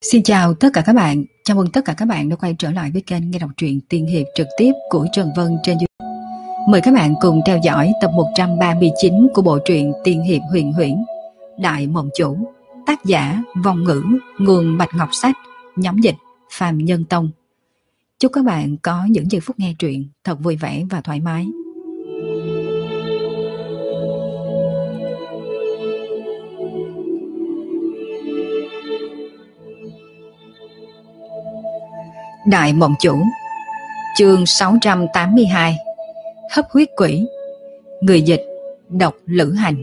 Xin chào tất cả các bạn, chào mừng tất cả các bạn đã quay trở lại với kênh nghe đọc truyện tiên hiệp trực tiếp của Trần Vân trên YouTube. Mời các bạn cùng theo dõi tập 139 của bộ truyện tiên hiệp huyền huyễn Đại Mộng Chủ, tác giả Vong Ngữ, nguồn Bạch Ngọc Sách, nhóm dịch Phàm Nhân Tông. Chúc các bạn có những giây phút nghe truyện thật vui vẻ và thoải mái. Đại Mộng Chủ, chương 682, Hấp huyết quỷ. Người dịch Độc Lữ Hành.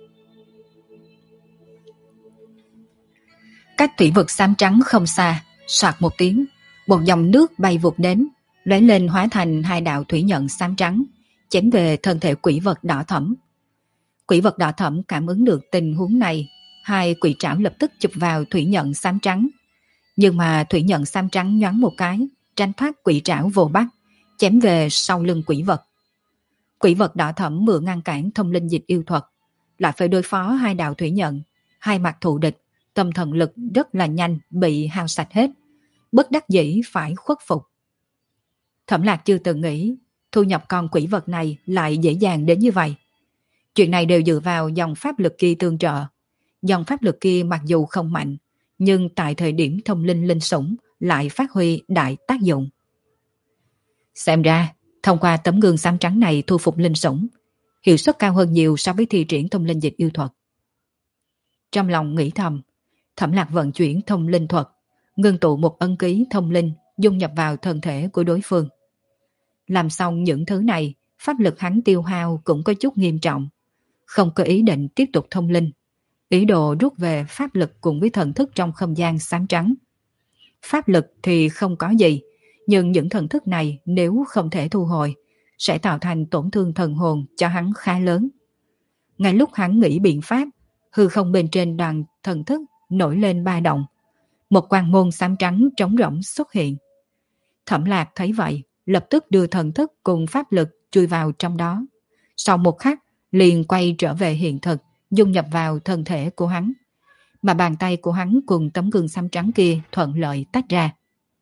Cách thủy vực xám trắng không xa, soạt một tiếng, một dòng nước bay vụt đến, lóe lên hóa thành hai đạo thủy nhận xám trắng, chém về thân thể quỷ vật đỏ thẫm. Quỷ vật đỏ thẫm cảm ứng được tình huống này, hai quỷ trảo lập tức chụp vào thủy nhận xám trắng. Nhưng mà thủy nhận xám trắng nhoáng một cái, tránh thoát quỷ trảo vồ bắt, chém về sau lưng quỷ vật. Quỷ vật đỏ thẫm mượn ngăn cản thông linh dịch yêu thuật, lại phải đối phó hai đạo thủy nhận, hai mặt thù địch, tâm thần lực rất là nhanh bị hao sạch hết, bất đắc dĩ phải khuất phục. Thẩm Lạc chưa từng nghĩ thu nhập con quỷ vật này lại dễ dàng đến như vậy. Chuyện này đều dựa vào dòng pháp lực kia tương trợ. Dòng pháp lực kia mặc dù không mạnh, nhưng tại thời điểm thông linh linh sủng lại phát huy đại tác dụng. Xem ra, thông qua tấm gương xám trắng này thu phục linh sủng, hiệu suất cao hơn nhiều so với thi triển thông linh dịch yêu thuật. Trong lòng nghĩ thầm, Thẩm Lạc vận chuyển thông linh thuật, ngưng tụ một ân ký thông linh dung nhập vào thân thể của đối phương. Làm xong những thứ này, pháp lực hắn tiêu hao cũng có chút nghiêm trọng, không có ý định tiếp tục thông linh, ý đồ rút về pháp lực cùng với thần thức trong không gian xám trắng. Pháp lực thì không có gì, nhưng những thần thức này nếu không thể thu hồi, sẽ tạo thành tổn thương thần hồn cho hắn khá lớn. Ngay lúc hắn nghĩ biện pháp, hư không bên trên đoàn thần thức nổi lên ba động. Một quang môn xám trắng trống rỗng xuất hiện. Thẩm Lạc thấy vậy, lập tức đưa thần thức cùng pháp lực chui vào trong đó. Sau một khắc, liền quay trở về hiện thực, dung nhập vào thân thể của hắn. Mà bàn tay của hắn cùng tấm gương xám trắng kia thuận lợi tách ra.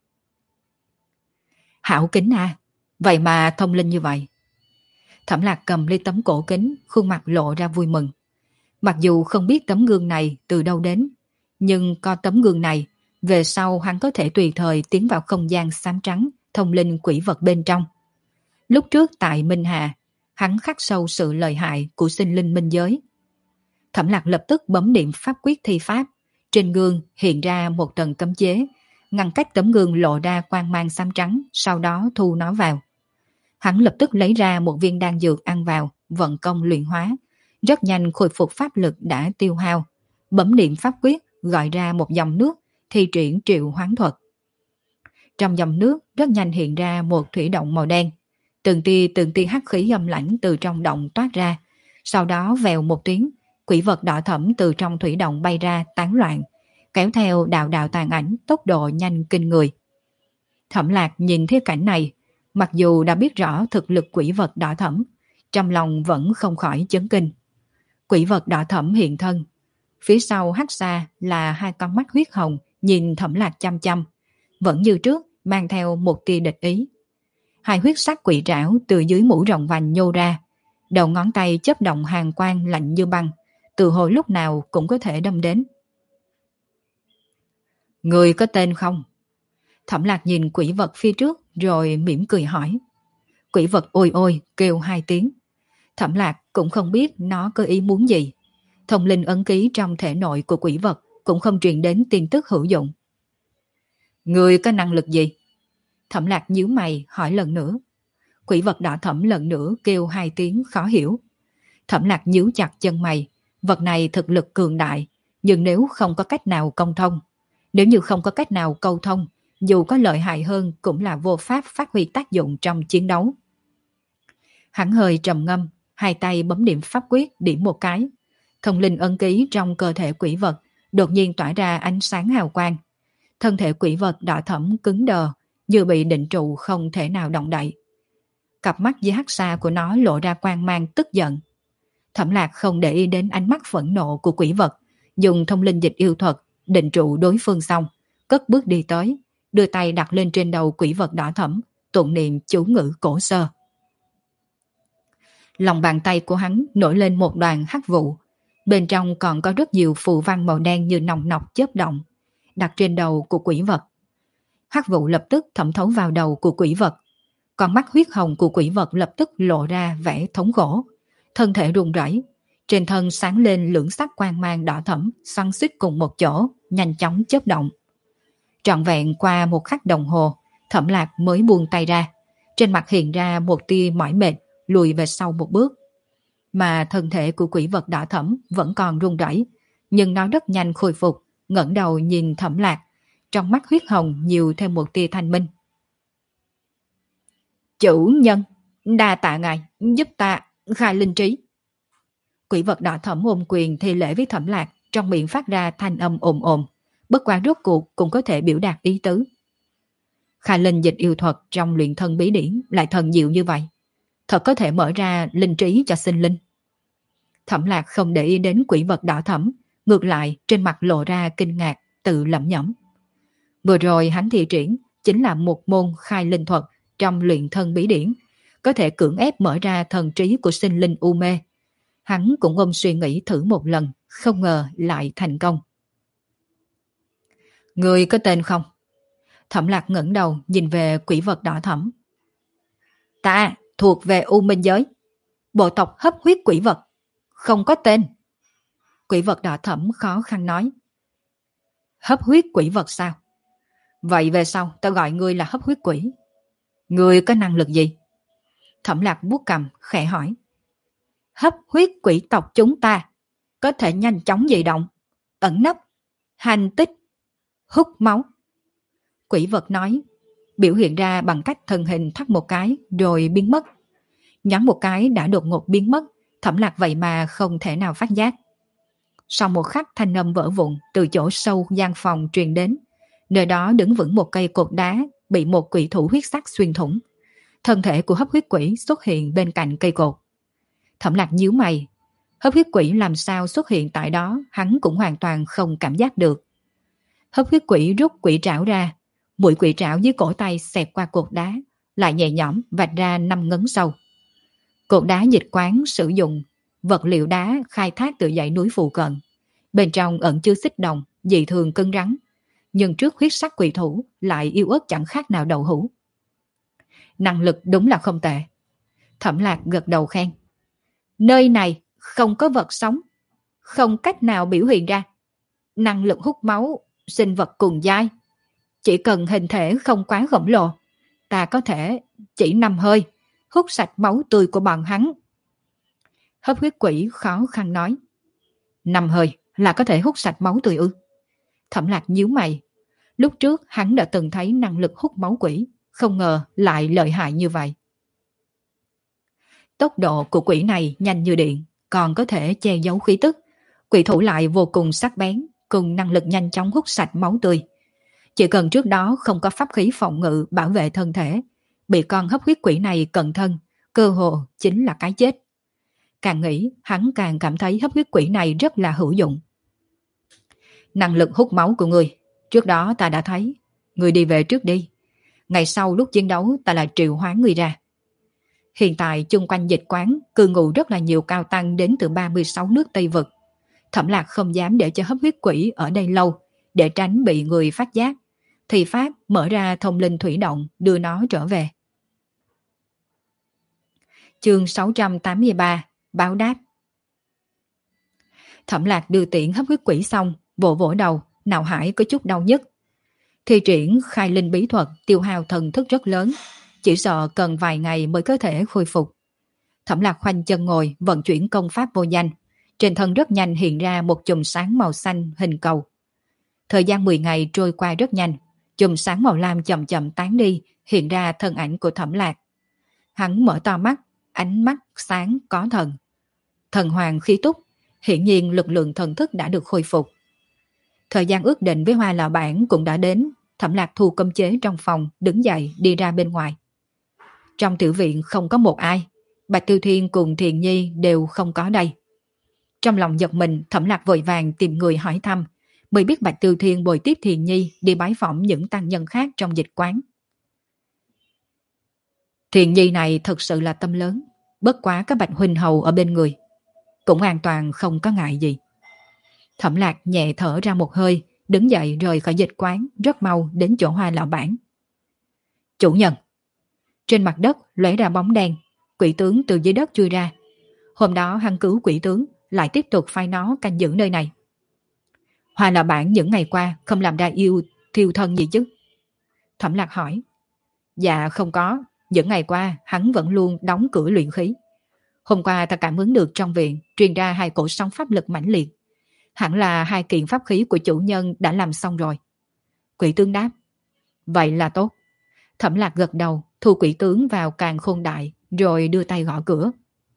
Hảo kính à, vậy mà thông linh như vậy. Thẩm Lạc cầm lấy tấm cổ kính, khuôn mặt lộ ra vui mừng. Mặc dù không biết tấm gương này từ đâu đến, nhưng có tấm gương này, về sau hắn có thể tùy thời tiến vào không gian xám trắng, thông linh quỷ vật bên trong. Lúc trước tại Minh Hà, hắn khắc sâu sự lợi hại của sinh linh minh giới. Thẩm Lạc lập tức bấm niệm pháp quyết thi pháp, trên gương hiện ra một tầng cấm chế, ngăn cách tấm gương lộ ra quang mang xám trắng, sau đó thu nó vào. Hắn lập tức lấy ra một viên đan dược ăn vào, vận công luyện hóa, rất nhanh khôi phục pháp lực đã tiêu hao, bấm niệm pháp quyết gọi ra một dòng nước, thi triển triệu hoán thuật. Trong dòng nước rất nhanh hiện ra một thủy động màu đen, từng tia hắc khí âm lãnh từ trong động toát ra, sau đó vèo một tiếng, quỷ vật đỏ thẫm từ trong thủy động bay ra tán loạn, kéo theo đạo đạo tàn ảnh tốc độ nhanh kinh người. Thẩm Lạc nhìn thấy cảnh này, mặc dù đã biết rõ thực lực quỷ vật đỏ thẫm, trong lòng vẫn không khỏi chấn kinh. Quỷ vật đỏ thẫm hiện thân, phía sau hắc xa là hai con mắt huyết hồng nhìn Thẩm Lạc chăm chăm, vẫn như trước mang theo một tia địch ý. Hai huyết sắc quỷ trảo từ dưới mũ rồng vành nhô ra, đầu ngón tay chớp động hàn quang lạnh như băng, từ hồi lúc nào cũng có thể đâm đến. Người có tên không? Thẩm Lạc nhìn quỷ vật phía trước rồi mỉm cười hỏi. Quỷ vật ôi ôi kêu hai tiếng. Thẩm Lạc cũng không biết nó có ý muốn gì. Thông linh ấn ký trong thể nội của quỷ vật cũng không truyền đến tin tức hữu dụng. Người có năng lực gì? Thẩm Lạc nhíu mày hỏi lần nữa. Quỷ vật đỏ thẫm lần nữa kêu hai tiếng khó hiểu. Thẩm Lạc nhíu chặt chân mày. Vật này thực lực cường đại, nhưng nếu không có cách nào câu thông, dù có lợi hại hơn cũng là vô pháp phát huy tác dụng trong chiến đấu. Hắn hơi trầm ngâm, hai tay bấm niệm pháp quyết điểm một cái. Thông linh ấn ký trong cơ thể quỷ vật đột nhiên tỏa ra ánh sáng hào quang. Thân thể quỷ vật đỏ thẫm cứng đờ, như bị định trụ không thể nào động đậy. Cặp mắt dưới hắc xa của nó lộ ra quang mang tức giận. Thẩm Lạc không để ý đến ánh mắt phẫn nộ của quỷ vật, dùng thông linh dịch yêu thuật định trụ đối phương xong, cất bước đi tới, đưa tay đặt lên trên đầu quỷ vật đỏ thẫm, tụng niệm chú ngữ cổ xưa. Lòng bàn tay của hắn nổi lên một đoàn hắc vụ, bên trong còn có rất nhiều phù văn màu đen như nòng nọc chớp động, đặt trên đầu của quỷ vật. Hắc vụ lập tức thẩm thấu vào đầu của quỷ vật, con mắt huyết hồng của quỷ vật lập tức lộ ra vẻ thống khổ, thân thể run rẩy, trên thân sáng lên lưỡng sắc quang mang đỏ thẫm xoắn xuýt cùng một chỗ, nhanh chóng chớp động. Trọn vẹn qua một khắc đồng hồ, Thẩm Lạc mới buông tay ra, trên mặt hiện ra một tia mỏi mệt, lùi về sau một bước. Mà thân thể của quỷ vật đỏ thẫm vẫn còn run rẩy, nhưng nó rất nhanh khôi phục, ngẩng đầu nhìn Thẩm Lạc, trong mắt huyết hồng nhiều thêm một tia thanh minh. Chủ nhân, đa tạ ngài, giúp ta khai linh trí. Quỷ vật đỏ thẫm ôm quyền thi lễ với Thẩm Lạc, trong miệng phát ra thanh âm ồm ồm, bất quá rốt cuộc cũng có thể biểu đạt ý tứ. Khai linh dịch yêu thuật trong luyện thân bí điển lại thần diệu như vậy, thật có thể mở ra linh trí cho sinh linh. Thẩm Lạc không để ý đến quỷ vật đỏ thẫm, ngược lại trên mặt lộ ra kinh ngạc, tự lẩm nhẩm. Vừa rồi hắn thi triển chính là một môn khai linh thuật trong luyện thân bí điển, có thể cưỡng ép mở ra thần trí của sinh linh u mê. Hắn cũng ôm suy nghĩ thử một lần, không ngờ lại thành công. Người có tên không? Thẩm Lạc ngẩng đầu nhìn về quỷ vật đỏ thẫm. Ta thuộc về U Minh giới, bộ tộc hấp huyết quỷ vật, không có tên. Quỷ vật đỏ thẫm khó khăn nói. Hấp huyết quỷ vật sao? Vậy về sau ta gọi ngươi là hấp huyết quỷ. Ngươi có năng lực gì? Thẩm Lạc vuốt cằm khẽ hỏi. Hấp huyết quỷ tộc chúng ta có thể nhanh chóng di động, ẩn nấp, hành tích, hút máu. Quỷ vật nói, biểu hiện ra bằng cách thân hình thắt một cái rồi biến mất. Nhắn một cái đã đột ngột biến mất, Thẩm Lạc vậy mà không thể nào phát giác. Sau một khắc thanh âm vỡ vụn từ chỗ sâu gian phòng truyền đến, nơi đó đứng vững một cây cột đá bị một quỷ thủ huyết sắc xuyên thủng. Thân thể của hấp huyết quỷ xuất hiện bên cạnh cây cột. Thẩm Lạc nhíu mày, hấp huyết quỷ làm sao xuất hiện tại đó hắn cũng hoàn toàn không cảm giác được. Hấp huyết quỷ rút quỷ trảo ra, mũi quỷ trảo dưới cổ tay xẹt qua cột đá, lại nhẹ nhõm vạch ra 5 ngấn sâu. Cột đá dịch quán sử dụng vật liệu đá khai thác từ dãy núi phụ cận, bên trong ẩn chứa xích đồng, dị thường cứng rắn, nhưng trước huyết sắc quỷ thủ lại yếu ớt chẳng khác nào đậu hũ. Năng lực đúng là không tệ. Thẩm Lạc gật đầu khen. Nơi này không có vật sống, không cách nào biểu hiện ra. Năng lực hút máu, sinh vật cùng giai. Chỉ cần hình thể không quá khổng lồ, ta có thể chỉ 5 hơi hút sạch máu tươi của bọn hắn. Hấp huyết quỷ khó khăn nói. 5 hơi là có thể hút sạch máu tươi ư? Thẩm Lạc nhíu mày. Lúc trước hắn đã từng thấy năng lực hút máu quỷ, không ngờ lại lợi hại như vậy. Tốc độ của quỷ này nhanh như điện, còn có thể che giấu khí tức. Quỷ thủ lại vô cùng sắc bén, cùng năng lực nhanh chóng hút sạch máu tươi. Chỉ cần trước đó không có pháp khí phòng ngự bảo vệ thân thể, bị con hấp huyết quỷ này cận thân, cơ hồ chính là cái chết. Càng nghĩ, hắn càng cảm thấy hấp huyết quỷ này rất là hữu dụng. Năng lực hút máu của người, trước đó ta đã thấy. Người đi về trước đi. Ngày sau lúc chiến đấu ta lại triệu hoán người ra. Hiện tại chung quanh dịch quán cư ngụ rất là nhiều cao tăng đến từ 36 nước Tây Vực. Thẩm Lạc không dám để cho hấp huyết quỷ ở đây lâu, để tránh bị người phát giác. Thì Pháp mở ra thông linh thủy động đưa nó trở về. Chương 683 Báo đáp. Thẩm Lạc đưa tiễn hấp huyết quỷ xong, vỗ vỗ đầu, não hải có chút đau nhức. Thi triển khai linh bí thuật tiêu hao thần thức rất lớn, chỉ sợ cần vài ngày mới có thể khôi phục. Thẩm Lạc khoanh chân ngồi vận chuyển công pháp vô danh, trên thân rất nhanh hiện ra một chùm sáng màu xanh hình cầu. Thời gian 10 ngày trôi qua rất nhanh, chùm sáng màu lam chậm chậm tán đi, hiện ra thân ảnh của Thẩm Lạc. Hắn mở to mắt, ánh mắt sáng có thần. Thần hoàng khí túc, hiển nhiên lực lượng thần thức đã được khôi phục. Thời gian ước định với Hoa Lão Bản cũng đã đến, Thẩm Lạc thu cấm chế trong phòng, đứng dậy đi ra bên ngoài. Trong tiểu viện không có một ai, Bạch Tiêu Thiên cùng Thiền Nhi đều không có đây. Trong lòng giật mình, Thẩm Lạc vội vàng tìm người hỏi thăm, mới biết Bạch Tiêu Thiên bồi tiếp Thiền Nhi đi bái phỏng những tăng nhân khác trong dịch quán. Thiền Nhi này thật sự là tâm lớn, bất quá có Bạch huynh hầu ở bên người, cũng an toàn không có ngại gì. Thẩm Lạc nhẹ thở ra một hơi, đứng dậy rời khỏi dịch quán, rất mau đến chỗ Hoa lão bản. Chủ nhân. Trên mặt đất lóe ra bóng đen, quỷ tướng từ dưới đất chui ra. Hôm đó hắn cứu quỷ tướng, lại tiếp tục phái nó canh giữ nơi này. Hoa lão bản những ngày qua không làm ra yêu thiêu thân gì chứ? Thẩm Lạc hỏi. Dạ không có, những ngày qua hắn vẫn luôn đóng cửa luyện khí. Hôm qua ta cảm ứng được trong viện truyền ra 2 cổ sóng pháp lực mãnh liệt. Hẳn là 2 kiện pháp khí của chủ nhân đã làm xong rồi. Quỷ tướng đáp. Vậy là tốt. Thẩm Lạc gật đầu, thu quỷ tướng vào càn khôn đại, rồi đưa tay gõ cửa.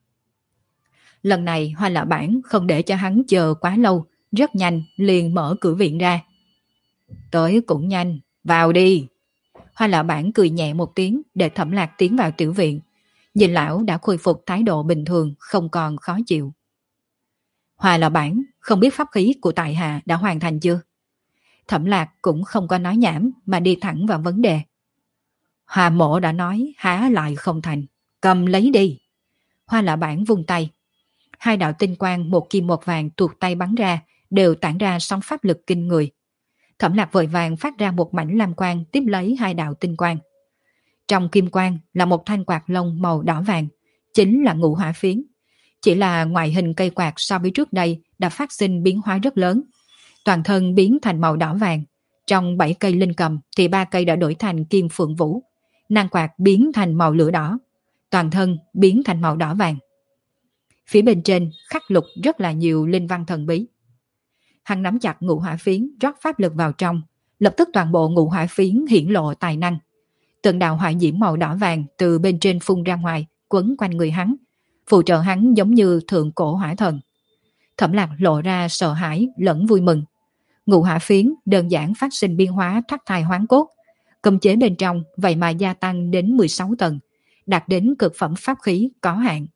Lần này Hoa lão bản không để cho hắn chờ quá lâu, rất nhanh liền mở cửa viện ra. Tới cũng nhanh, vào đi. Hoa lão bản cười nhẹ một tiếng để Thẩm Lạc tiến vào tiểu viện. Nhìn lão đã khôi phục thái độ bình thường, không còn khó chịu. Hoa lão bản, không biết pháp khí của tại hạ đã hoàn thành chưa? Thẩm Lạc cũng không có nói nhảm mà đi thẳng vào vấn đề. Hoa mộ đã nói há lại không thành, cầm lấy đi. Hoa lão bản vung tay. 2 đạo tinh quang một kim một vàng tuột tay bắn ra, đều tản ra sóng pháp lực kinh người. Thẩm Lạc vội vàng phát ra một mảnh lam quang tiếp lấy 2 đạo tinh quang. Trong kim quang là một thanh quạt lông màu đỏ vàng, chính là ngũ hỏa phiến. Chỉ là ngoại hình cây quạt so với trước đây đã phát sinh biến hóa rất lớn. Toàn thân biến thành màu đỏ vàng. Trong 7 cây linh cầm thì 3 cây đã đổi thành kim phượng vũ. Nan quạt biến thành màu lửa đỏ. Toàn thân biến thành màu đỏ vàng. Phía bên trên khắc lục rất là nhiều linh văn thần bí. Hắn nắm chặt ngũ hỏa phiến rót pháp lực vào trong. Lập tức toàn bộ ngũ hỏa phiến hiển lộ tài năng. Từng đạo hỏa diễm màu đỏ vàng từ bên trên phun ra ngoài, quấn quanh người hắn, phụ trợ hắn giống như thượng cổ hỏa thần. Thẩm Lạc lộ ra sợ hãi lẫn vui mừng. Ngũ hỏa phiến đơn giản phát sinh biến hóa thoát thai hoán cốt, cấm chế bên trong vậy mà gia tăng đến 16 tầng, đạt đến cực phẩm pháp khí có hạn.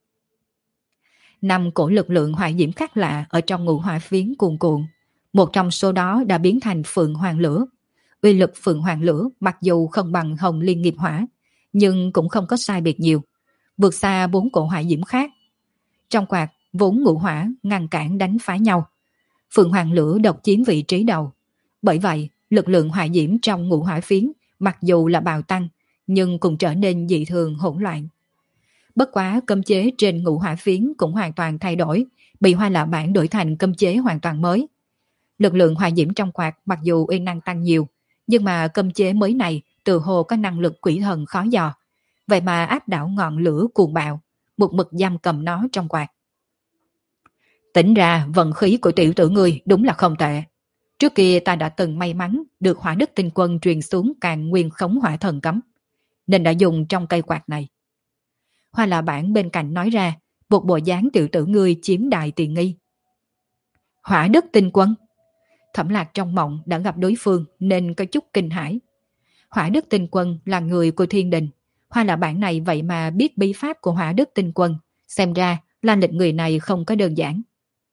5 cổ lực lượng hỏa diễm khác lạ ở trong ngũ hỏa phiến cuồn cuộn, một trong số đó đã biến thành phượng hoàng lửa. Uy lực phượng hoàng lửa mặc dù không bằng hồng liên nghiệp hỏa, nhưng cũng không có sai biệt nhiều, vượt xa 4 cổ hỏa diễm khác. Trong quạt vốn ngũ hỏa ngăn cản đánh phá nhau, phượng hoàng lửa độc chiếm vị trí đầu. Bởi vậy lực lượng hỏa diễm trong ngũ hỏa phiến mặc dù là bạo tăng, nhưng cũng trở nên dị thường hỗn loạn. Bất quá cấm chế trên ngũ hỏa phiến cũng hoàn toàn thay đổi, bị Hoa lão bản đổi thành cấm chế hoàn toàn mới. Lực lượng hỏa diễm trong quạt mặc dù uy năng tăng nhiều, nhưng mà cấm chế mới này từ hồ có năng lực quỷ thần khó dò, vậy mà áp đảo ngọn lửa cuồng bạo, một mực giam cầm nó trong quạt. Tính ra vận khí của tiểu tử ngươi đúng là không tệ. Trước kia ta đã từng may mắn được Hỏa Đức Tinh Quân truyền xuống Càn Nguyên Khống Hỏa Thần Cấm, nên đã dùng trong cây quạt này. Hoa lão bản bên cạnh nói ra, một bộ dáng tiểu tử ngươi chiếm đại tiện nghi. Hỏa Đức Tinh Quân. Thẩm Lạc trong mộng đã gặp đối phương nên có chút kinh hãi. Hỏa Đức Tinh Quân là người của Thiên Đình. Hoa lão bản này vậy mà biết bí pháp của Hỏa Đức Tinh Quân, xem ra là lịch người này không có đơn giản.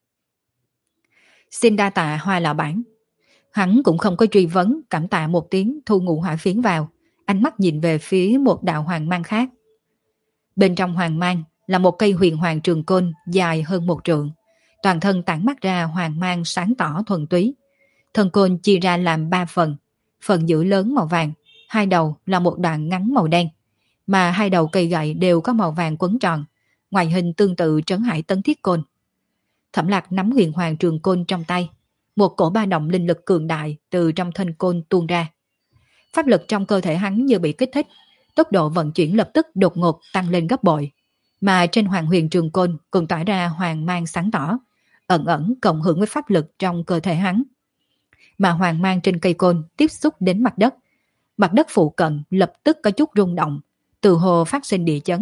Xin đa tạ Hoa lão bản. Hắn cũng không có truy vấn, cảm tạ một tiếng thu ngũ hỏa phiến vào, ánh mắt nhìn về phía một đạo hoàng mang khác. Bên trong hoàng mang là một cây huyền hoàng trường côn dài hơn 1 trượng, toàn thân tản mắt ra hoàng mang sáng tỏ thuần túy. Thân côn chia ra làm 3 phần, phần giữa lớn màu vàng, 2 đầu là một đoạn ngắn màu đen, mà 2 đầu cây gậy đều có màu vàng quấn tròn, ngoại hình tương tự Trấn Hải Tấn Thiết Côn. Thẩm Lạc nắm huyền hoàng trường côn trong tay, một cổ ba động linh lực cường đại từ trong thân côn tuôn ra. Pháp lực trong cơ thể hắn như bị kích thích, tốc độ vận chuyển lập tức đột ngột tăng lên gấp bội, mà trên hoàng huyền trường côn cũng tỏa ra hoàng mang sáng tỏ, ẩn ẩn cộng hưởng với pháp lực trong cơ thể hắn. Mà hoàng mang trên cây côn tiếp xúc đến mặt đất phụ cận lập tức có chút rung động, từ hồ phát sinh địa chấn.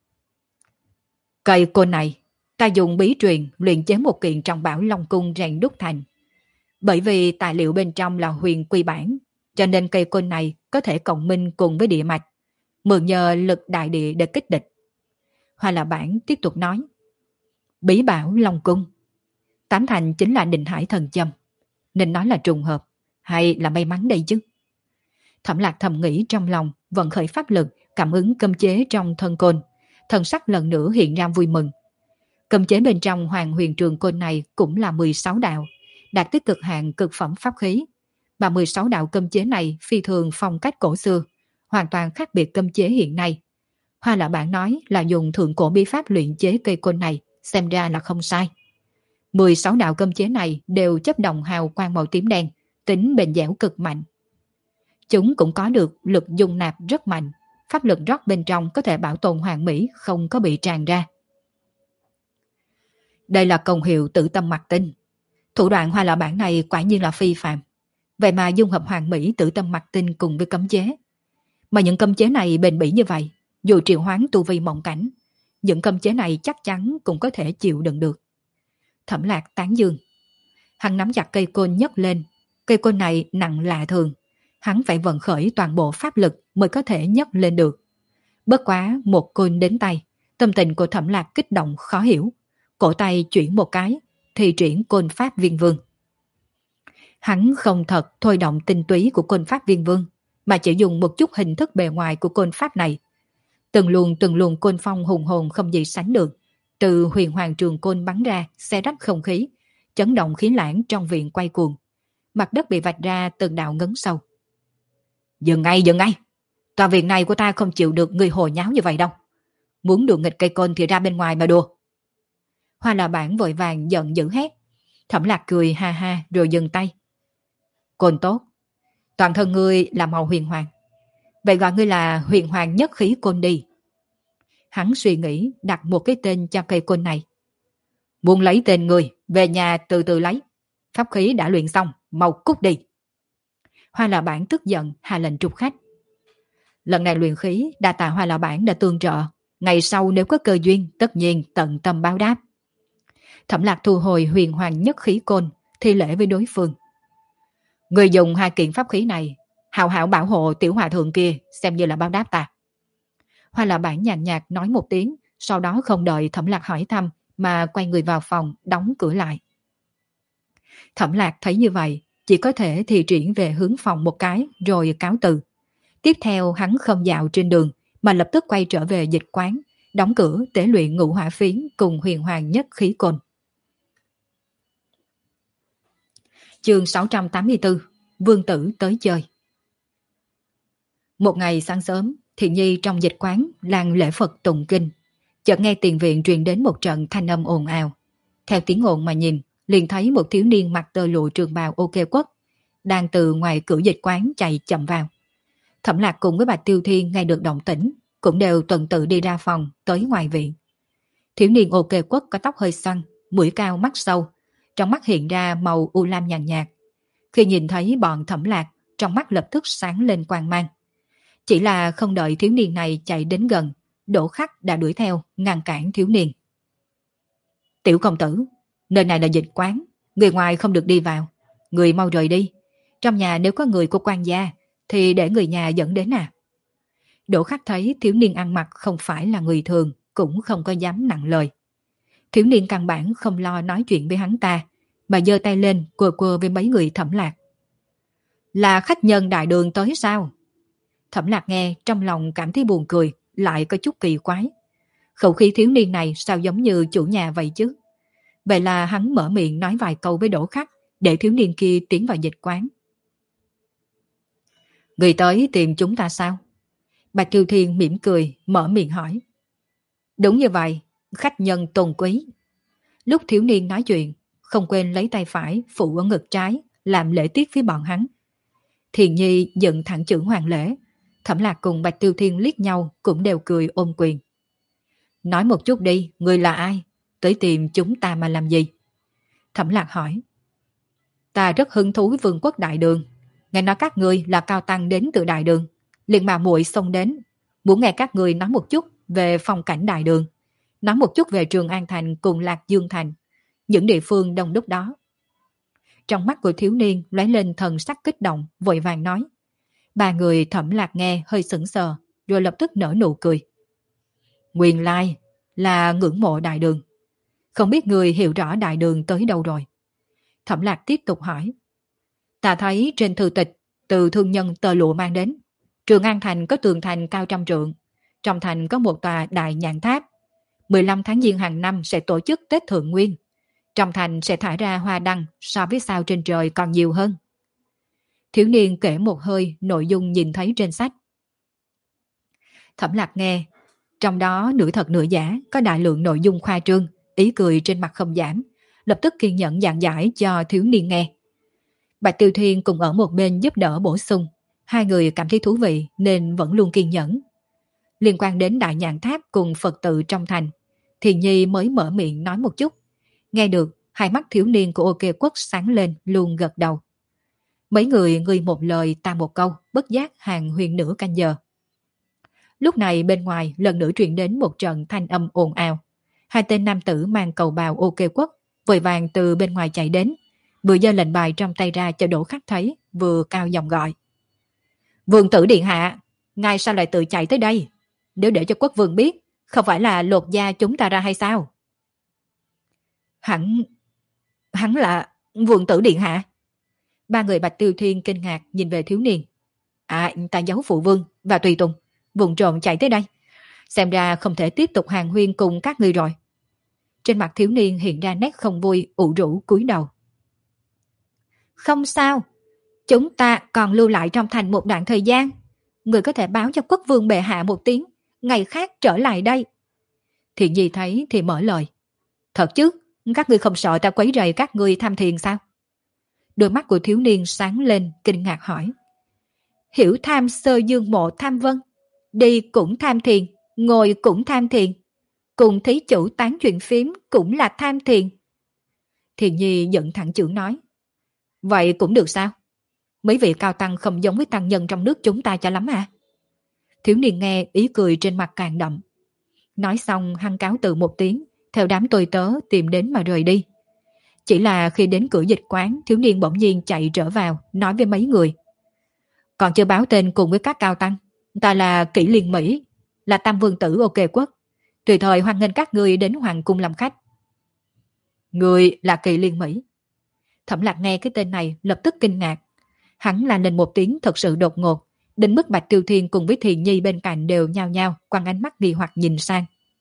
Cây côn này ta dùng bí truyền luyện chế một kiện trong Bảo Long Cung rèn đúc thành. Bởi vì tài liệu bên trong là huyền quy bản, cho nên cây côn này có thể cộng minh cùng với địa mạch, mượn nhờ lực đại địa để kích địch. Hoa lão bản tiếp tục nói. Bí bảo Long Cung, tám thành chính là Định Hải thần châm. nên nói là trùng hợp, hay là may mắn đây chứ? Thẩm Lạc thầm nghĩ trong lòng, vận khởi pháp lực, cảm ứng cấm chế trong thân côn. Thần sắc lần nữa hiện ra vui mừng. Cấm chế bên trong Hoàng Huyền Trường Côn này cũng là 16 đạo, đạt tới cực hạn cực phẩm pháp khí. Và 16 đạo cấm chế này phi thường phong cách cổ xưa, hoàn toàn khác biệt cấm chế hiện nay. Hoa Lạ Bản nói là dùng thượng cổ bí pháp luyện chế cây côn này, xem ra là không sai. 16 đạo cấm chế này đều chấp động hào quang màu tím đen, tính bền dẻo cực mạnh. Chúng cũng có được lực dung nạp rất mạnh, pháp lực rót bên trong có thể bảo tồn hoàn mỹ không có bị tràn ra. Đây là công hiệu tử tâm mặc tinh. Thủ đoạn Hoa Lạ Bản này quả nhiên là phi phàm. Vậy mà dung hợp hoàn mỹ tử tâm mặc tinh cùng với cấm chế. Mà những cấm chế này bền bỉ như vậy, dù triệu hoán tu vi mộng cảnh, những cấm chế này chắc chắn cũng có thể chịu đựng được. Thẩm Lạc tán dương. Hắn nắm chặt cây côn nhấc lên. Cây côn này nặng lạ thường. Hắn phải vận khởi toàn bộ pháp lực mới có thể nhấc lên được. Bất quá một côn đến tay, tâm tình của Thẩm Lạc kích động khó hiểu. Cổ tay chuyển một cái, thì triển côn pháp viên vương. Hắn không thật thôi động tinh túy của côn pháp viên vương, mà chỉ dùng một chút hình thức bề ngoài của côn pháp này. Từng luồng côn phong hùng hồn không gì sánh được, từ huyền hoàng trường côn bắn ra, xé rách không khí, chấn động khí lãng trong viện quay cuồng. Mặt đất bị vạch ra từng đạo ngấn sâu. Dừng ngay, dừng ngay! Tòa viện này của ta không chịu được người hồ nháo như vậy đâu. Muốn đùa nghịch cây côn thì ra bên ngoài mà đùa. Hoa Lạ Bản vội vàng giận dữ hét. Thẩm Lạc cười ha ha rồi dừng tay. Côn tốt, toàn thân ngươi là màu huyền hoàng. Vậy gọi ngươi là huyền hoàng nhất khí côn đi. Hắn suy nghĩ đặt một cái tên cho cây côn này. Muốn lấy tên ngươi, về nhà từ từ lấy. Pháp khí đã luyện xong, mau cút đi. Hoa Lạ Bản tức giận hạ lệnh trục khách. Lần này luyện khí đa tạ Hoa Lạ Bản đã tương trợ. Ngày sau nếu có cơ duyên, tất nhiên tận tâm báo đáp. Thẩm Lạc thu hồi huyền hoàng nhất khí côn, thi lễ với đối phương. Người dùng hai kiện pháp khí này, hảo hảo bảo hộ tiểu hòa thượng kia, xem như là báo đáp ta. Hoa Lạ Bản nhàn nhạt nói một tiếng, sau đó không đợi Thẩm Lạc hỏi thăm, mà quay người vào phòng, đóng cửa lại. Thẩm Lạc thấy như vậy, chỉ có thể thì triển về hướng phòng một cái, rồi cáo từ. Tiếp theo hắn không dạo trên đường, mà lập tức quay trở về dịch quán, đóng cửa tế luyện ngũ hỏa phiến cùng huyền hoàng nhất khí côn. Chương 684, Vương Tử tới chơi. Một ngày sáng sớm, Thiện Nhi trong dịch quán làng lễ Phật tụng kinh, chợt nghe tiền viện truyền đến một trận thanh âm ồn ào. Theo tiếng ồn mà nhìn, liền thấy một thiếu niên mặc tơ lụa trường bào ok quốc, đang từ ngoài cửa dịch quán chạy chậm vào. Thẩm Lạc cùng với Bạch Tiêu Thiên nghe được động tĩnh, cũng đều tuần tự đi ra phòng, tới ngoài viện. Thiếu niên ok quốc có tóc hơi xoăn, mũi cao mắt sâu, trong mắt hiện ra màu u lam nhàn nhạt. Khi nhìn thấy bọn Thẩm Lạc, trong mắt lập tức sáng lên quang mang. Chỉ là không đợi thiếu niên này chạy đến gần, Đỗ Khắc đã đuổi theo, ngăn cản thiếu niên. Tiểu công tử, nơi này là dịch quán, người ngoài không được đi vào. Người mau rời đi. Trong nhà nếu có người của quan gia, thì để người nhà dẫn đến à. Đỗ Khắc thấy thiếu niên ăn mặc không phải là người thường, cũng không có dám nặng lời. Thiếu niên căn bản không lo nói chuyện với hắn ta, mà giơ tay lên quơ quơ với mấy người Thẩm Lạc. Là khách nhân đại đường tới sao? Thẩm Lạc nghe trong lòng cảm thấy buồn cười, lại có chút kỳ quái. Khẩu khí thiếu niên này sao giống như chủ nhà vậy chứ? Vậy là hắn mở miệng nói vài câu với Đỗ Khắc, để thiếu niên kia tiến vào dịch quán. Người tới tìm chúng ta sao? Bạch Tiêu Thiên mỉm cười, mở miệng hỏi. Đúng như vậy, khách nhân tôn quý. Lúc thiếu niên nói chuyện, không quên lấy tay phải phủ ở ngực trái, làm lễ tiết với bọn hắn. Thiền Nhi dựng thẳng chưởng hoàng lễ. Thẩm Lạc cùng Bạch Tiêu Thiên liếc nhau, cũng đều cười ôm quyền. Nói một chút đi, người là ai? Tới tìm chúng ta mà làm gì? Thẩm Lạc hỏi. Ta rất hứng thú với Vương quốc Đại Đường. Nghe nói các ngươi là cao tăng đến từ Đại Đường, liền mà muội xông đến, muốn nghe các ngươi nói một chút về phong cảnh Đại Đường, nói một chút về Trường An Thành cùng Lạc Dương Thành, những địa phương đông đúc đó. Trong mắt của thiếu niên lóe lên thần sắc kích động, vội vàng nói. Ba người Thẩm Lạc nghe hơi sững sờ, rồi lập tức nở nụ cười. Nguyên lai là ngưỡng mộ Đại Đường. Không biết người hiểu rõ Đại Đường tới đâu rồi? Thẩm Lạc tiếp tục hỏi. Ta thấy trên thư tịch từ thương nhân tơ lụa mang đến. Trường An Thành có tường thành cao 100 trượng. Trong thành có một tòa đại nhạn tháp. 15 tháng Giêng hàng năm sẽ tổ chức Tết Thượng Nguyên. Trong thành sẽ thả ra hoa đăng so với sao trên trời còn nhiều hơn. Thiếu niên kể một hơi nội dung nhìn thấy trên sách. Thẩm Lạc nghe, trong đó nửa thật nửa giả, có đại lượng nội dung khoa trương, ý cười trên mặt không giảm, lập tức kiên nhẫn giảng giải cho thiếu niên nghe. Bạch Tiêu Thiên cùng ở một bên giúp đỡ bổ sung, hai người cảm thấy thú vị nên vẫn luôn kiên nhẫn. Liên quan đến Đại Nhạn Tháp cùng Phật tự trong thành, Thiền Nhi mới mở miệng nói một chút. Nghe được, hai mắt thiếu niên của OK Quốc sáng lên, luôn gật đầu. Mấy người ngươi một lời ta một câu, bất giác hàng huyên nửa canh giờ. Lúc này bên ngoài lần nữa truyền đến một trận thanh âm ồn ào. Hai tên nam tử mang cầu bào OK Quốc vội vàng từ bên ngoài chạy đến, vừa giơ lệnh bài trong tay ra cho Đỗ Khắc thấy, vừa cao giọng gọi. Vương tử điện hạ, ngài sao lại tự chạy tới đây? Nếu để cho quốc vương biết, không phải là lột da chúng ta ra hay sao? Hắn là vương tử điện hạ. Ba người Bạch Tiêu Thiên kinh ngạc nhìn về thiếu niên. Ta giấu phụ vương và tùy tùng, vụng trộm chạy tới đây. Xem ra không thể tiếp tục hàng huyên cùng các ngươi rồi. Trên mặt thiếu niên hiện ra nét không vui, ủ rũ cúi đầu. Không sao, chúng ta còn lưu lại trong thành một đoạn thời gian. Người có thể báo cho quốc vương bệ hạ một tiếng, ngày khác trở lại đây. Thiện Nhi thấy thì mở lời. Thật chứ, các ngươi không sợ ta quấy rầy các ngươi tham thiền sao? Đôi mắt của thiếu niên sáng lên, kinh ngạc hỏi. Hiểu tham sơ dương mộ tham vân, đi cũng tham thiền, ngồi cũng tham thiền, cùng thí chủ tán chuyện phím cũng là tham thiền. Thiền Nhi giận thẳng chưởng nói. Vậy cũng được sao? Mấy vị cao tăng không giống với tăng nhân trong nước chúng ta cho lắm à? Thiếu niên nghe ý cười trên mặt càng đậm. Nói xong hắn cáo từ một tiếng, theo đám tôi tớ tìm đến mà rời đi. Chỉ là khi đến cửa dịch quán, thiếu niên bỗng nhiên chạy trở vào, nói với mấy người. Còn chưa báo tên cùng với các cao tăng, ta là Kỷ Liên Mỹ, là Tam Vương tử OK Quốc, tùy thời hoan nghênh các ngươi đến hoàng cung làm khách. Người là Kỷ Liên Mỹ. Thẩm Lạc nghe cái tên này lập tức kinh ngạc. Hắn là lên một tiếng thật sự đột ngột, đến mức Bạch Tiêu Thiên cùng với Thiền Nhi bên cạnh đều nhao nhao quăng ánh mắt nghi hoặc nhìn sang.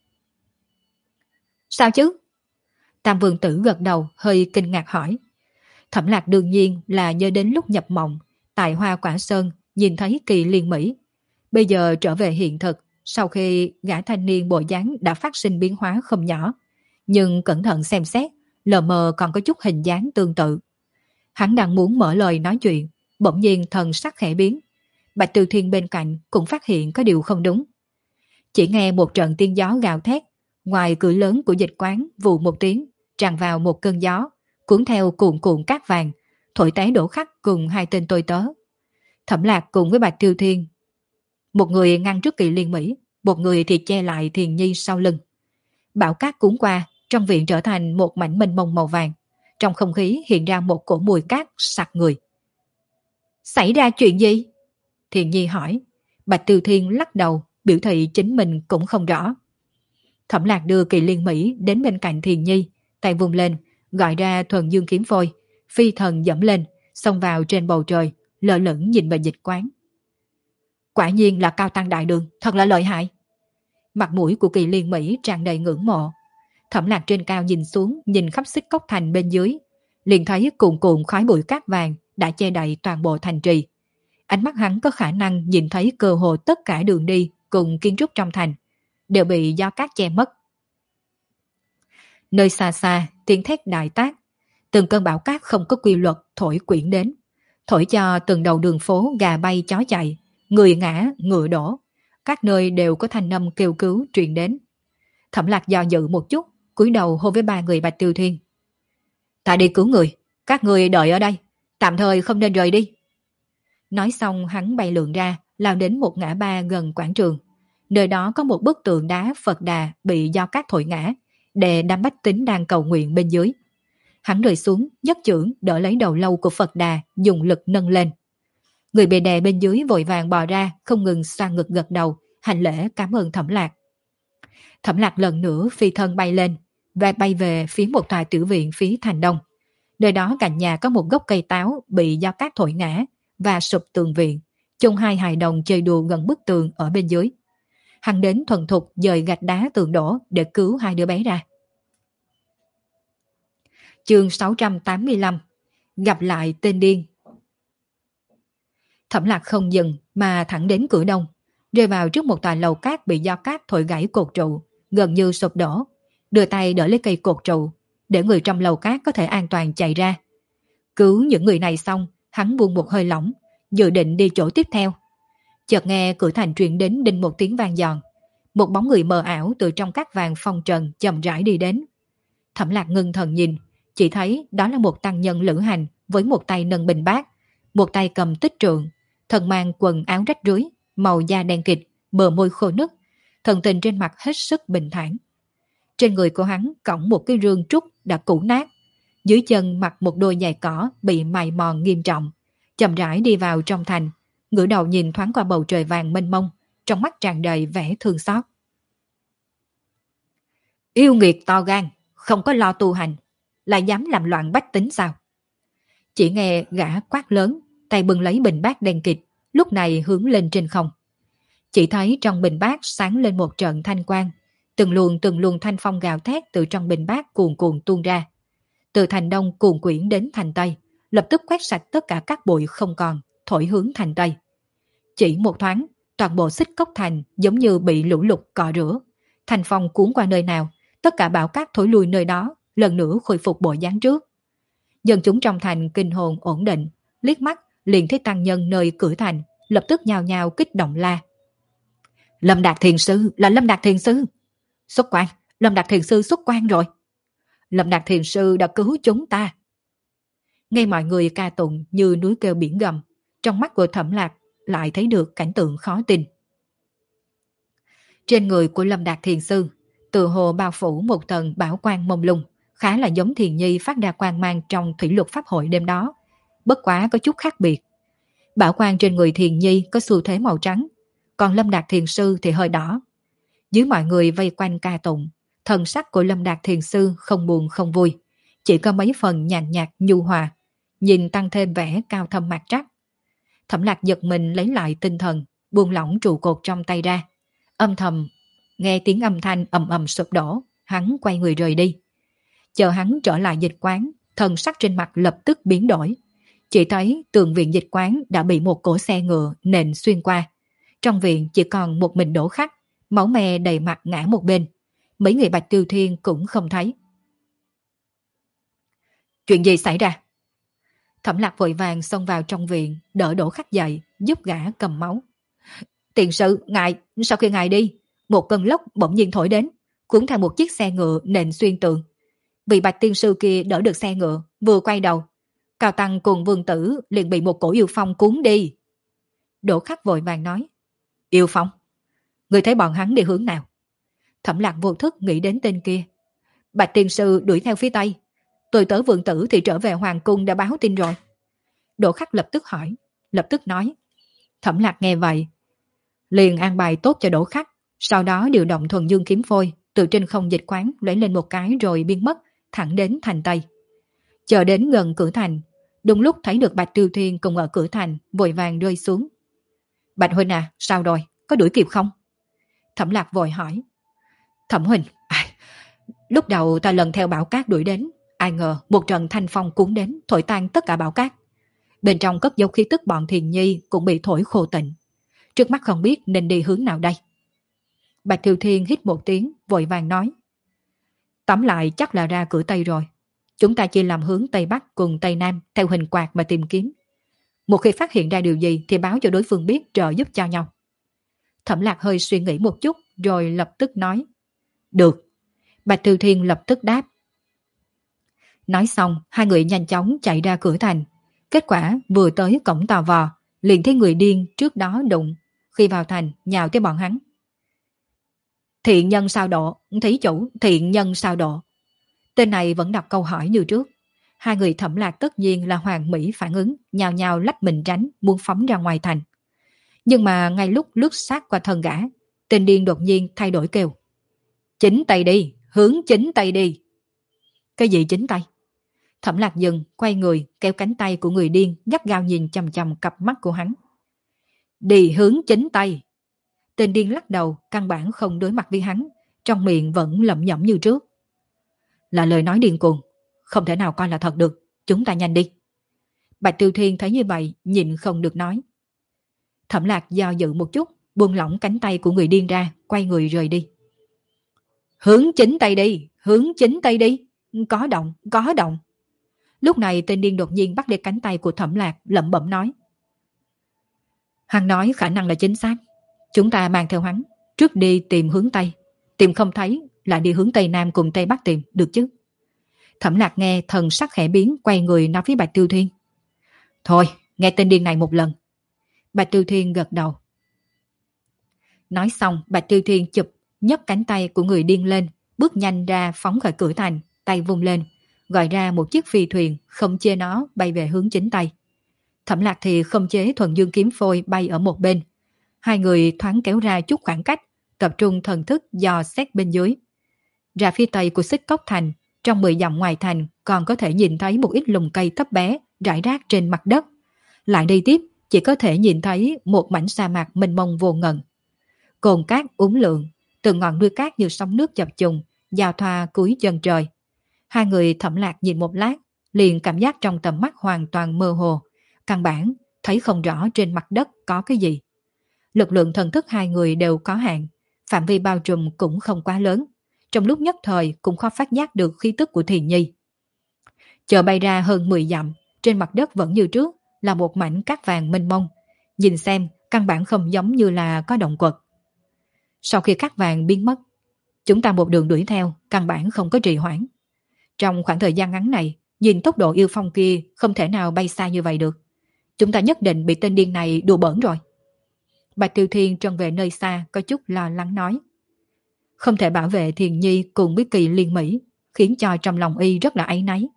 Sao chứ? Tam Vương tử gật đầu hơi kinh ngạc hỏi. Thẩm Lạc đương nhiên là nhớ đến lúc nhập mộng tại Hoa Quả Sơn nhìn thấy Kỳ Liên Mỹ. Bây giờ trở về hiện thực, sau khi gã thanh niên bộ dáng đã phát sinh biến hóa không nhỏ, nhưng cẩn thận xem xét, lờ mờ còn có chút hình dáng tương tự. Hắn đang muốn mở lời nói chuyện, bỗng nhiên thần sắc khẽ biến. Bạch Tiêu Thiên bên cạnh cũng phát hiện có điều không đúng. Chỉ nghe một trận tiên gió gào thét, ngoài cửa lớn của dịch quán vù một tiếng, tràn vào một cơn gió, cuốn theo cuộn cuộn cát vàng, thổi té Đỗ Khắc cùng hai tên tôi tớ. Thẩm Lạc cùng với Bạch Tiêu Thiên, một người ngăn trước Kỳ Liên Mỹ, một người thì che lại Thiền Nhi sau lưng. Bão cát cuốn qua, trong viện trở thành một mảnh mênh mông màu vàng. Trong không khí hiện ra một cổ mùi cát sặc người. Xảy ra chuyện gì? Thiền Nhi hỏi. Bạch Tiêu Thiên lắc đầu, biểu thị chính mình cũng không rõ. Thẩm Lạc đưa Kỳ Liên Mỹ đến bên cạnh Thiền Nhi, tay vùng lên, gọi ra thuần dương kiếm phôi, phi thần dẫm lên, xông vào trên bầu trời, lơ lửng nhìn về dịch quán. Quả nhiên là cao tăng đại đường, thật là lợi hại. Mặt mũi của Kỳ Liên Mỹ tràn đầy ngưỡng mộ. Thẩm Lạc trên cao nhìn xuống, nhìn khắp Xích Cốc Thành bên dưới, liền thấy cuồn cuộn khói bụi cát vàng đã che đậy toàn bộ thành trì. Ánh mắt hắn có khả năng nhìn thấy cơ hồ tất cả đường đi cùng kiến trúc trong thành đều bị gió cát che mất. Nơi xa xa, tiếng thét đại tác, từng cơn bão cát không có quy luật thổi quyển đến, thổi cho từng đầu đường phố gà bay chó chạy, người ngã, ngựa đổ, các nơi đều có thanh âm kêu cứu truyền đến. Thẩm Lạc do dự một chút, cúi đầu hô với ba người Bạch Tiêu Thiên. Ta đi cứu người, các người đợi ở đây, tạm thời không nên rời đi. Nói xong hắn bay lượn ra, lao đến một ngã ba gần quảng trường. Nơi đó có một bức tượng đá Phật Đà bị gió cát thổi ngã, đè đám bách tính đang cầu nguyện bên dưới. Hắn rơi xuống, nhấc chưởng đỡ lấy đầu lâu của Phật Đà, dùng lực nâng lên. Người bị đè bên dưới vội vàng bò ra, không ngừng xoa ngực gật đầu, hành lễ cảm ơn Thẩm Lạc. Thẩm Lạc lần nữa phi thân bay lên, và bay về phía một tòa tiểu viện phía thành đông. Nơi đó cạnh nhà có một gốc cây táo bị gió cát thổi ngã và sụp tường viện, chung hai hài đồng chơi đùa gần bức tường ở bên dưới. Hắn đến thuần thục dời gạch đá tường đổ để cứu hai đứa bé ra. Chương 685. Gặp lại tên điên. Thẩm Lạc không dừng mà thẳng đến cửa đông, rơi vào trước một tòa lầu cát bị gió cát thổi gãy cột trụ, gần như sụp đổ, đưa tay đỡ lấy cây cột trụ, để người trong lầu cát có thể an toàn chạy ra. Cứu những người này xong, hắn buông một hơi lỏng, dự định đi chỗ tiếp theo. Chợt nghe cửa thành truyền đến đinh một tiếng vang giòn, một bóng người mờ ảo từ trong các vàng phong trần chậm rãi đi đến. Thẩm Lạc ngưng thần nhìn, chỉ thấy đó là một tăng nhân lữ hành với một tay nâng bình bát, một tay cầm tích trượng, thân mang quần áo rách rưới, màu da đen kịt, bờ môi khô nứt, thần tình trên mặt hết sức bình thản. Trên người của hắn cõng một cái rương trúc đã cũ nát, dưới chân mặc một đôi giày cỏ bị mài mòn nghiêm trọng, chậm rãi đi vào trong thành, ngửa đầu nhìn thoáng qua bầu trời vàng mênh mông, trong mắt tràn đầy vẻ thương xót. Yêu nghiệt to gan, không có lo tu hành, lại dám làm loạn bách tính sao? Chỉ nghe gã quát lớn, tay bưng lấy bình bát đen kịt, lúc này hướng lên trên không. Chỉ thấy trong bình bát sáng lên một trận thanh quang, từng luồng thanh phong gào thét từ trong bình bát cuồn cuộn tuôn ra. Từ thành đông cuồn quyển đến thành tây, lập tức quét sạch tất cả các bụi không còn, thổi hướng thành tây. Chỉ một thoáng, toàn bộ xích cốc thành giống như bị lũ lụt cọ rửa. Thanh phong cuốn qua nơi nào, tất cả bão cát thổi lui nơi đó, lần nữa khôi phục bộ dáng trước. Dân chúng trong thành kinh hồn ổn định, liếc mắt liền thấy tăng nhân nơi cửa thành, lập tức nhào nhào kích động la. Lâm Đạt Thiền Sư, là Lâm Đạt Thiền Sư. Xuất quan, Lâm Đạt Thiền Sư xuất quan rồi. Lâm Đạt Thiền Sư đã cứu chúng ta. Nghe mọi người ca tụng như núi kêu biển gầm, trong mắt của Thẩm Lạc lại thấy được cảnh tượng khó tin. Trên người của Lâm Đạt Thiền Sư, từ hồ bao phủ một tầng bảo quang mông lung, khá là giống Thiền Nhi phát ra quang mang trong thủy luật pháp hội đêm đó, bất quá có chút khác biệt. Bảo quang trên người Thiền Nhi có xu thế màu trắng, còn Lâm Đạt Thiền Sư thì hơi đỏ. Dưới mọi người vây quanh ca tụng, thần sắc của Lâm Đạt Thiền Sư không buồn không vui, chỉ có mấy phần nhàn nhạt nhu hòa, nhìn tăng thêm vẻ cao thâm mạc trắc. Thẩm Lạc giật mình lấy lại tinh thần, buông lỏng trụ cột trong tay ra, âm thầm nghe tiếng âm thanh ầm ầm sụp đổ, hắn quay người rời đi. Chờ hắn trở lại dịch quán, thần sắc trên mặt lập tức biến đổi. Chỉ thấy tường viện dịch quán đã bị một cỗ xe ngựa nện xuyên qua. Trong viện chỉ còn một mình Đỗ Khắc, máu me đầy mặt ngã một bên. Mấy người Bạch Tiêu Thiên cũng không thấy. Chuyện gì xảy ra? Thẩm Lạc vội vàng xông vào trong viện, đỡ Đỗ Khắc dậy, giúp gã cầm máu. Tiền sự, ngài, sau khi ngài đi, một cơn lốc bỗng nhiên thổi đến, cuốn theo một chiếc xe ngựa nện xuyên tường. Vị Bạch Tiên Sư kia đỡ được xe ngựa, vừa quay đầu, Cao Tăng cùng Vương Tử liền bị một cổ yêu phong cuốn đi. Đỗ Khắc vội vàng nói. Yêu phong? Người thấy bọn hắn đi hướng nào? Thẩm Lạc vô thức nghĩ đến tên kia. Bạch Tiên Sư đuổi theo phía tây, tôi tớ Vương Tử thì trở về Hoàng Cung đã báo tin rồi. Đỗ Khắc lập tức hỏi, lập tức nói. Thẩm Lạc nghe vậy, liền an bài tốt cho Đỗ Khắc, sau đó điều động thuần dương kiếm phôi từ trên không dịch quán lấy lên một cái rồi biến mất, thẳng đến thành Tây. Chờ đến gần cửa thành, đúng lúc thấy được Bạch Tiêu Thiên cùng ở cửa thành, vội vàng rơi xuống. Bạch huynh à, sao rồi, có đuổi kịp không? Thẩm Lạc vội hỏi. Thẩm huynh, lúc đầu ta lần theo bão cát đuổi đến, ai ngờ một trận thanh phong cuốn đến, thổi tan tất cả bão cát. Bên trong cất dấu khí tức bọn Thiền Nhi cũng bị thổi khô tịnh. Trước mắt không biết nên đi hướng nào đây. Bạch Tiêu Thiên hít một tiếng, vội vàng nói. Tóm lại chắc là ra cửa Tây rồi. Chúng ta chia làm hướng Tây Bắc cùng Tây Nam theo hình quạt mà tìm kiếm. Một khi phát hiện ra điều gì thì báo cho đối phương biết, trợ giúp cho nhau. Thẩm Lạc hơi suy nghĩ một chút rồi lập tức nói. Được. Bạch Tiêu Thiên lập tức đáp. Nói xong, hai người nhanh chóng chạy ra cửa thành. Kết quả vừa tới cổng tò vò, liền thấy người điên trước đó đụng. Khi vào thành, nhào tới bọn hắn. Thiện nhân sao độ, thí chủ, thiện nhân sao độ. Tên này vẫn đặt câu hỏi như trước. Hai người Thẩm Lạc tất nhiên là hoàn mỹ phản ứng, nhào nhào lách mình tránh, muốn phóng ra ngoài thành. Nhưng mà ngay lúc lướt sát qua thân gã, tên điên đột nhiên thay đổi kêu. Chính tay đi, hướng chính tay đi. Cái gì chính tay? Thẩm Lạc dừng, quay người, kéo cánh tay của người điên, gắt gao nhìn chằm chằm cặp mắt của hắn. Đi hướng chính Tây. Tên điên lắc đầu, căn bản không đối mặt với hắn, trong miệng vẫn lẩm nhẩm như trước. Là lời nói điên cuồng, không thể nào coi là thật được, chúng ta nhanh đi. Bạch Tiêu Thiên thấy như vậy, nhịn không được nói. Thẩm Lạc do dự một chút, buông lỏng cánh tay của người điên ra, quay người rời đi. Hướng chính Tây đi, hướng chính Tây đi, có động, có động. Lúc này tên điên đột nhiên bắt lấy cánh tay của Thẩm Lạc, lẩm bẩm nói. Hắn nói khả năng là chính xác, chúng ta mang theo hắn, trước đi tìm hướng Tây, tìm không thấy lại đi hướng Tây Nam cùng Tây Bắc tìm, được chứ? Thẩm Lạc nghe thần sắc khẽ biến, quay người nói với Bạch Tiêu Thiên. Thôi, nghe tên điên này một lần. Bạch Tiêu Thiên gật đầu. Nói xong, Bạch Tiêu Thiên chụp, nhấc cánh tay của người điên lên, bước nhanh ra phóng khỏi cửa thành, tay vung lên, gọi ra một chiếc phi thuyền, không chê nó bay về hướng chính Tây. Thẩm Lạc thì không chế thuần dương kiếm phôi bay ở một bên. Hai người thoáng kéo ra chút khoảng cách, tập trung thần thức dò xét bên dưới. Ra phía tây của Xích Cốc Thành, trong 10 dặm ngoài thành còn có thể nhìn thấy một ít lùm cây thấp bé rải rác trên mặt đất. Lại đi tiếp, chỉ có thể nhìn thấy một mảnh sa mạc mênh mông vô ngần. Cồn cát uốn lượn, từng ngọn núi cát như sóng nước chập trùng, giao thoa cuối chân trời. Hai người Thẩm Lạc nhìn một lát, liền cảm giác trong tầm mắt hoàn toàn mơ hồ, căn bản thấy không rõ trên mặt đất có cái gì. Lực lượng thần thức hai người đều có hạn, phạm vi bao trùm cũng không quá lớn, trong lúc nhất thời cũng khó phát giác được khí tức của Thiền Nhi. Chờ bay ra hơn 10 dặm, trên mặt đất vẫn như trước là một mảnh cát vàng mênh mông, nhìn xem căn bản không giống như là có động quật. Sau khi cát vàng biến mất, chúng ta một đường đuổi theo, căn bản không có trì hoãn. Trong khoảng thời gian ngắn này, nhìn tốc độ yêu phong kia không thể nào bay xa như vậy được. Chúng ta nhất định bị tên điên này đùa bỡn rồi. Bạch Tiêu Thiên trông về nơi xa có chút lo lắng nói. Không thể bảo vệ Thiền Nhi cùng với Kỳ Liên Mỹ, khiến cho trong lòng y rất là áy náy.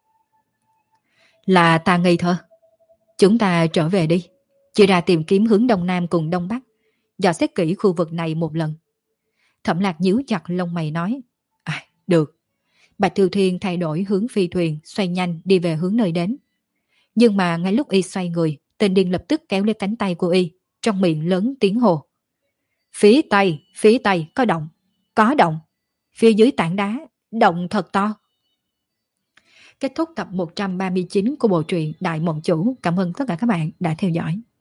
Là ta ngây thơ. Chúng ta trở về đi, chia ra tìm kiếm hướng Đông Nam cùng Đông Bắc, dò xét kỹ khu vực này một lần. Thẩm Lạc nhíu chặt lông mày nói. Được. Bạch Tiêu Thiên thay đổi hướng phi thuyền, xoay nhanh đi về hướng nơi đến. Nhưng mà ngay lúc y xoay người, tên điên lập tức kéo lên cánh tay của y, trong miệng lớn tiếng hồ. Phía Tây, có động. Phía dưới tảng đá, động thật to. Kết thúc tập 139 của bộ truyện Đại Mộng Chủ. Cảm ơn tất cả các bạn đã theo dõi.